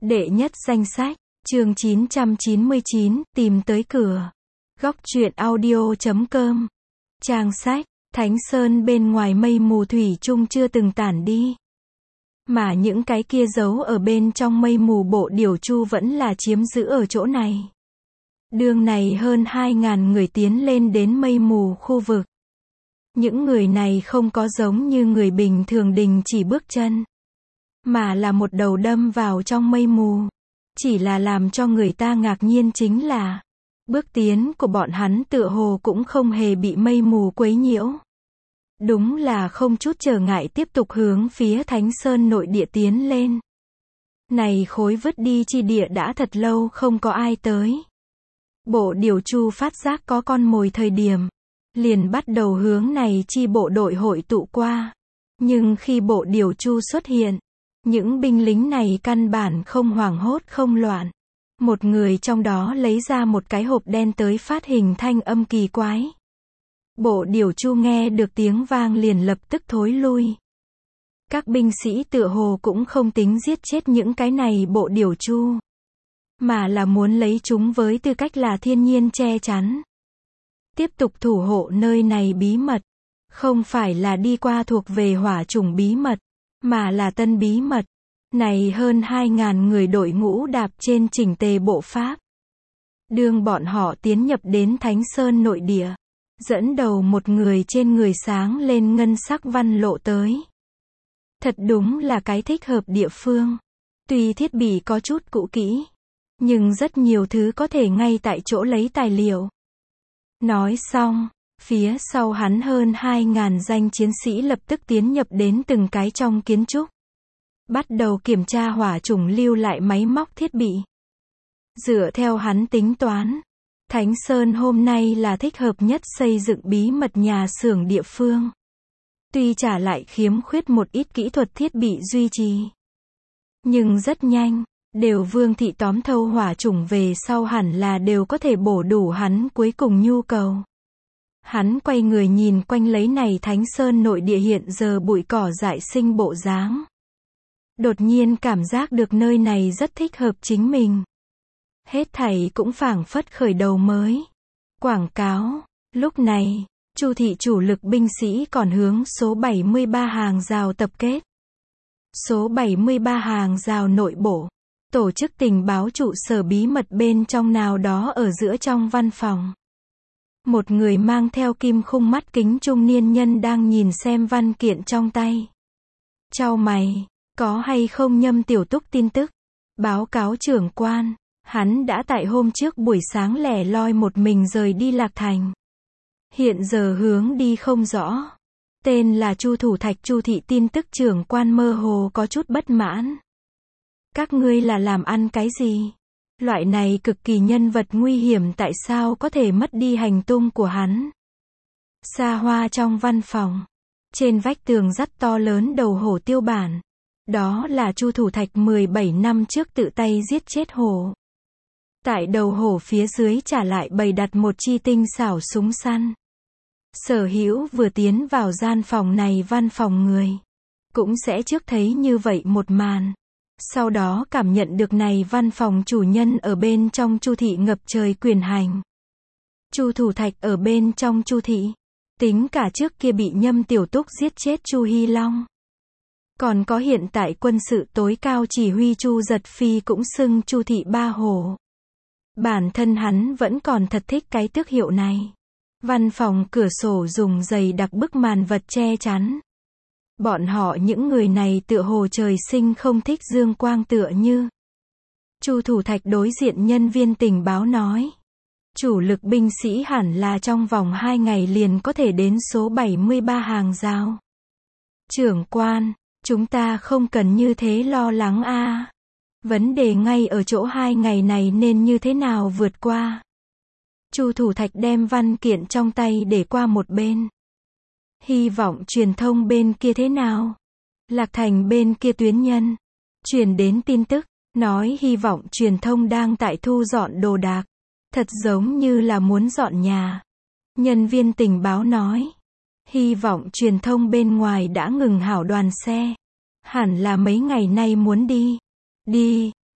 Đệ nhất danh sách, chương 999, tìm tới cửa. Góc truyện audio.com. Trang sách, Thánh Sơn bên ngoài mây mù thủy chung chưa từng tản đi. Mà những cái kia giấu ở bên trong mây mù bộ điểu chu vẫn là chiếm giữ ở chỗ này. Đường này hơn 2.000 người tiến lên đến mây mù khu vực. Những người này không có giống như người bình thường đình chỉ bước chân, mà là một đầu đâm vào trong mây mù. Chỉ là làm cho người ta ngạc nhiên chính là, bước tiến của bọn hắn tựa hồ cũng không hề bị mây mù quấy nhiễu. Đúng là không chút trở ngại tiếp tục hướng phía Thánh Sơn nội địa tiến lên. Này khối vứt đi chi địa đã thật lâu không có ai tới. Bộ điểu chu phát giác có con mồi thời điểm, liền bắt đầu hướng này chi bộ đội hội tụ qua. Nhưng khi bộ điểu chu xuất hiện, những binh lính này căn bản không hoảng hốt không loạn. Một người trong đó lấy ra một cái hộp đen tới phát hình thanh âm kỳ quái. Bộ điểu chu nghe được tiếng vang liền lập tức thối lui. Các binh sĩ tựa hồ cũng không tính giết chết những cái này bộ điểu chu, mà là muốn lấy chúng với tư cách là thiên nhiên che chắn. Tiếp tục thủ hộ nơi này bí mật. Không phải là đi qua thuộc về hỏa chủng bí mật, mà là tân bí mật. Này hơn 2.000 người đội ngũ đạp trên chỉnh tề bộ pháp. Đương bọn họ tiến nhập đến Thánh Sơn nội địa, dẫn đầu một người trên người sáng lên ngân sắc văn lộ tới. Thật đúng là cái thích hợp địa phương. Tuy thiết bị có chút cũ kỹ, nhưng rất nhiều thứ có thể ngay tại chỗ lấy tài liệu. Nói xong, phía sau hắn hơn 2.000 danh chiến sĩ lập tức tiến nhập đến từng cái trong kiến trúc. Bắt đầu kiểm tra hỏa chủng lưu lại máy móc thiết bị. Dựa theo hắn tính toán, Thánh Sơn hôm nay là thích hợp nhất xây dựng bí mật nhà xưởng địa phương. Tuy trả lại khiếm khuyết một ít kỹ thuật thiết bị duy trì, nhưng rất nhanh, đều Vương thị tóm thâu hỏa chủng về sau hẳn là đều có thể bổ đủ hắn cuối cùng nhu cầu. Hắn quay người nhìn quanh lấy này Thánh Sơn nội địa hiện giờ bụi cỏ dại sinh bộ dáng. Đột nhiên cảm giác được nơi này rất thích hợp chính mình. Hết thảy cũng phảng phất khởi đầu mới. Quảng cáo. Lúc này, Chu thị chủ lực binh sĩ còn hướng số 73 hàng rào tập kết. Số 73 hàng rào nội bộ. Tổ chức tình báo trụ sở bí mật bên trong nào đó ở giữa trong văn phòng. Một người mang theo kim khung mắt kính trung niên nhân đang nhìn xem văn kiện trong tay. Chau mày, có hay không Nhâm Tiểu Túc tin tức? Báo cáo trưởng quan, hắn đã tại hôm trước buổi sáng lẻ loi một mình rời đi Lạc Thành. Hiện giờ hướng đi không rõ. Tên là Chu Thủ Thạch. Chu thị tin tức trưởng quan mơ hồ có chút bất mãn. Các ngươi là làm ăn cái gì? Loại này cực kỳ nhân vật nguy hiểm tại sao có thể mất đi hành tung của hắn? Xa hoa trong văn phòng, trên vách tường dắt to lớn đầu hổ tiêu bản. Đó là Chu Thủ Thạch 17 năm trước tự tay giết chết hổ. Tại đầu hổ phía dưới trả lại bày đặt một chi tinh xảo súng săn. Sở hữu vừa tiến vào gian phòng này văn phòng người, cũng sẽ trước thấy như vậy một màn. Sau đó cảm nhận được này văn phòng chủ nhân ở bên trong Chu thị ngập trời quyền hành. Chu Thủ Thạch ở bên trong Chu thị, tính cả trước kia bị Nhâm Tiểu Túc giết chết Chu Hy Long. Còn có hiện tại quân sự tối cao chỉ huy Chu Giật Phi cũng xưng Chu thị ba hổ. Bản thân hắn vẫn còn thật thích cái tước hiệu này. Văn phòng cửa sổ dùng dày đặc bức màn vật che chắn. Bọn họ những người này tựa hồ trời sinh không thích dương quang tựa như. Chu Thủ Thạch đối diện nhân viên tình báo nói. Chủ lực binh sĩ hẳn là trong vòng 2 ngày liền có thể đến số 73 hàng rào. Trưởng quan, chúng ta không cần như thế lo lắng a. Vấn đề ngay ở chỗ 2 ngày này nên như thế nào vượt qua. Chu Thủ Thạch đem văn kiện trong tay để qua một bên. Hy vọng truyền thông bên kia thế nào? Lạc Thành bên kia tuyến nhân truyền đến tin tức, nói hy vọng truyền thông đang tại thu dọn đồ đạc. Thật giống như là muốn dọn nhà. Nhân viên tình báo nói. Hy vọng truyền thông bên ngoài đã ngừng hảo đoàn xe. Hẳn là mấy ngày nay muốn đi.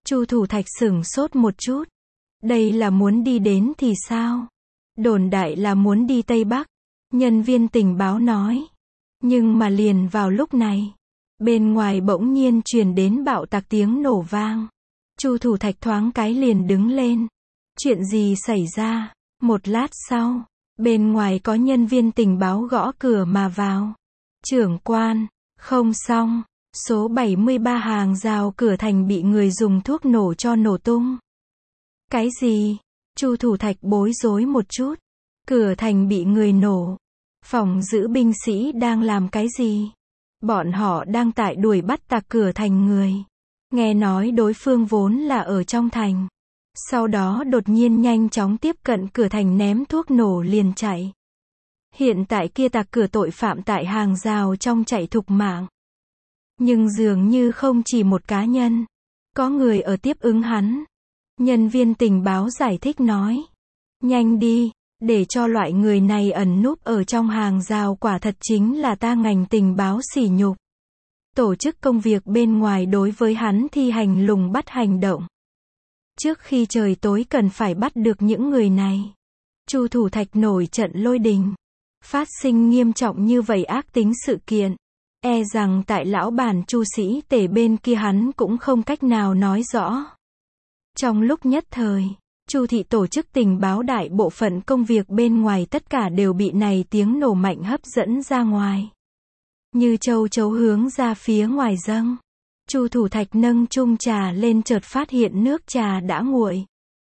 Chu Thủ Thạch sửng sốt một chút. Đây là muốn đi đến thì sao? Đồn đại là muốn đi Tây Bắc. Nhân viên tình báo nói. Nhưng mà liền vào lúc này, bên ngoài bỗng nhiên truyền đến bạo tạc tiếng nổ vang. Chu Thủ Thạch thoáng cái liền đứng lên. Chuyện gì xảy ra? Một lát sau, bên ngoài có nhân viên tình báo gõ cửa mà vào. Trưởng quan, không xong, số 73 hàng rào cửa thành bị người dùng thuốc nổ cho nổ tung. Cái gì? Chu Thủ Thạch bối rối một chút. Cửa thành bị người nổ. Phòng giữ binh sĩ đang làm cái gì? Bọn họ đang tại đuổi bắt tạc cửa thành người. Nghe nói đối phương vốn là ở trong thành. Sau đó đột nhiên nhanh chóng tiếp cận cửa thành ném thuốc nổ liền chạy. Hiện tại kia tạc cửa tội phạm tại hàng rào trong chạy thục mạng. Nhưng dường như không chỉ một cá nhân. Có người ở tiếp ứng hắn. Nhân viên tình báo giải thích nói. Nhanh đi, để cho loại người này ẩn núp ở trong hàng rào quả thật chính là ta ngành tình báo sỉ nhục. Tổ chức công việc bên ngoài đối với hắn thi hành lùng bắt hành động. Trước khi trời tối cần phải bắt được những người này. Chu Thủ Thạch nổi trận lôi đình. Phát sinh nghiêm trọng như vậy ác tính sự kiện. E rằng tại lão bản Chu Sĩ Tể bên kia hắn cũng không cách nào nói rõ. Trong lúc nhất thời, Chu thị tổ chức tình báo đại bộ phận công việc bên ngoài tất cả đều bị này tiếng nổ mạnh hấp dẫn ra ngoài. Như châu chấu hướng ra phía ngoài dâng. Chu Thủ Thạch nâng chung trà lên chợt phát hiện nước trà đã nguội.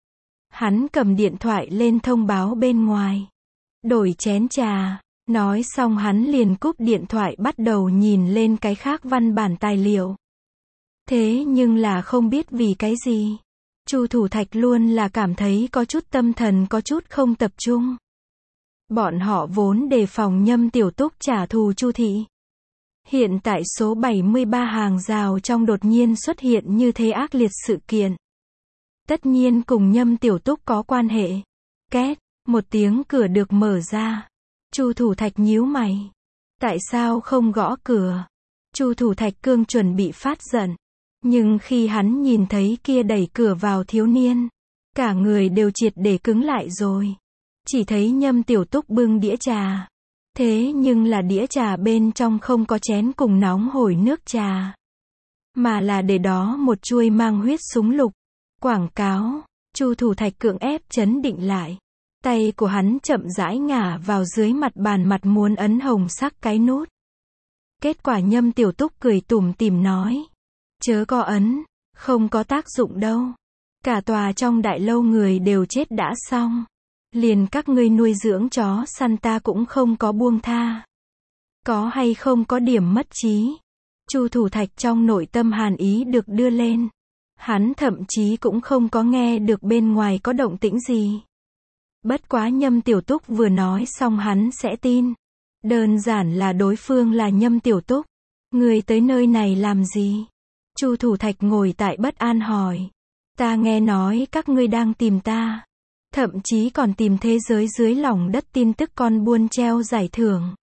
Hắn cầm điện thoại lên thông báo bên ngoài. Đổi chén trà. Nói xong hắn liền cúp điện thoại bắt đầu nhìn lên cái khác văn bản tài liệu. Thế nhưng là không biết vì cái gì. Chu Thủ Thạch luôn là cảm thấy có chút tâm thần có chút không tập trung. Bọn họ vốn đề phòng Nhâm Tiểu Túc trả thù Chu thị. Hiện tại số 73 hàng rào trong đột nhiên xuất hiện như thế ác liệt sự kiện. Tất nhiên cùng Nhâm Tiểu Túc có quan hệ. Két, một tiếng cửa được mở ra. Chu Thủ Thạch nhíu mày. Tại sao không gõ cửa? Chu Thủ Thạch cương chuẩn bị phát giận. Nhưng khi hắn nhìn thấy kia đẩy cửa vào thiếu niên, cả người đều triệt để cứng lại rồi. Chỉ thấy Nhâm Tiểu Túc bưng đĩa trà. Thế nhưng là đĩa trà bên trong không có chén cùng nóng hổi nước trà. Mà là để đó một chuôi mang huyết súng lục. Quảng cáo. Chu Thủ Thạch cưỡng ép chấn định lại. Tay của hắn chậm rãi ngả vào dưới mặt bàn mặt muốn ấn hồng sắc cái nút. Kết quả Nhâm Tiểu Túc cười tủm tỉm nói. Chớ có ấn, không có tác dụng đâu. Cả tòa trong đại lâu người đều chết đã xong. Liền các ngươi nuôi dưỡng chó săn ta cũng không có buông tha. Có hay không có điểm mất trí. Chu Thủ Thạch trong nội tâm hàn ý được đưa lên. Hắn thậm chí cũng không có nghe được bên ngoài có động tĩnh gì. Bất quá Nhâm Tiểu Túc vừa nói xong hắn sẽ tin. Đơn giản là đối phương là Nhâm Tiểu Túc. Người tới nơi này làm gì? Chu Thủ Thạch ngồi tại bất an hỏi. Ta nghe nói các ngươi đang tìm ta. Thậm chí còn tìm thế giới dưới lòng đất tin tức con buôn treo giải thưởng.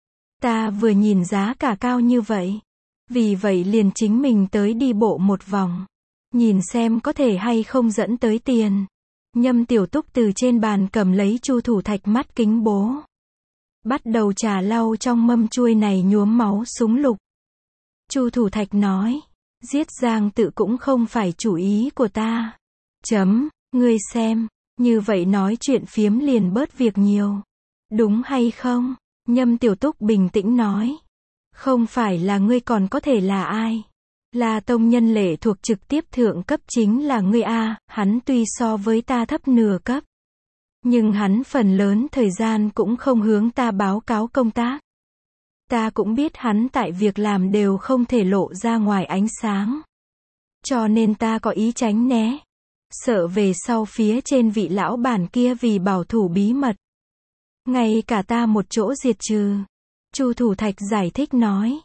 Ta vừa nhìn giá cả cao như vậy. Vì vậy liền chính mình tới đi bộ một vòng. Nhìn xem có thể hay không dẫn tới tiền. Nhâm Tiểu Túc từ trên bàn cầm lấy Chu Thủ Thạch mắt kính bố. Bắt đầu trà lau trong mâm chuôi này nhuốm máu súng lục. Chu Thủ Thạch nói. Giết Giang Tự cũng không phải chủ ý của ta. Ngươi xem. Như vậy nói chuyện phiếm liền bớt việc nhiều. Đúng hay không? Nhâm Tiểu Túc bình tĩnh nói. Không phải là ngươi còn có thể là ai? Là tông nhân lệ thuộc trực tiếp thượng cấp chính là ngươi a, hắn tuy so với ta thấp nửa cấp. Nhưng hắn phần lớn thời gian cũng không hướng ta báo cáo công tác. Ta cũng biết hắn tại việc làm đều không thể lộ ra ngoài ánh sáng. Cho nên ta có ý tránh né. Sợ về sau phía trên vị lão bản kia vì bảo thủ bí mật. Ngay cả ta một chỗ diệt trừ. Chu Thủ Thạch giải thích nói.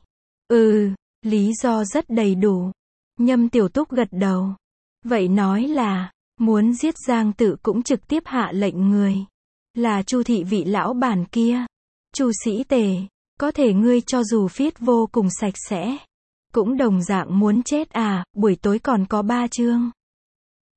Lý do rất đầy đủ. Nhâm Tiểu Túc gật đầu. Vậy nói là, muốn giết Giang Tự cũng trực tiếp hạ lệnh người. Là Chu thị vị lão bản kia. Chu Sĩ Tề, có thể ngươi cho dù viết vô cùng sạch sẽ. Cũng đồng dạng muốn chết à, buổi tối còn có 3 chương.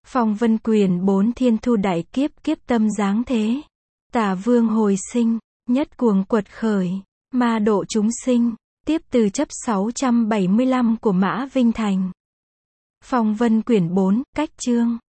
Phong vân quyển 4 thiên thu đại kiếp, kiếp tâm giáng thế. Tả vương hồi sinh, nhất cuồng quật khởi, ma độ chúng sinh, tiếp từ chấp 675 của Mã Vinh Thành. Phong vân quyển 4, cách chương.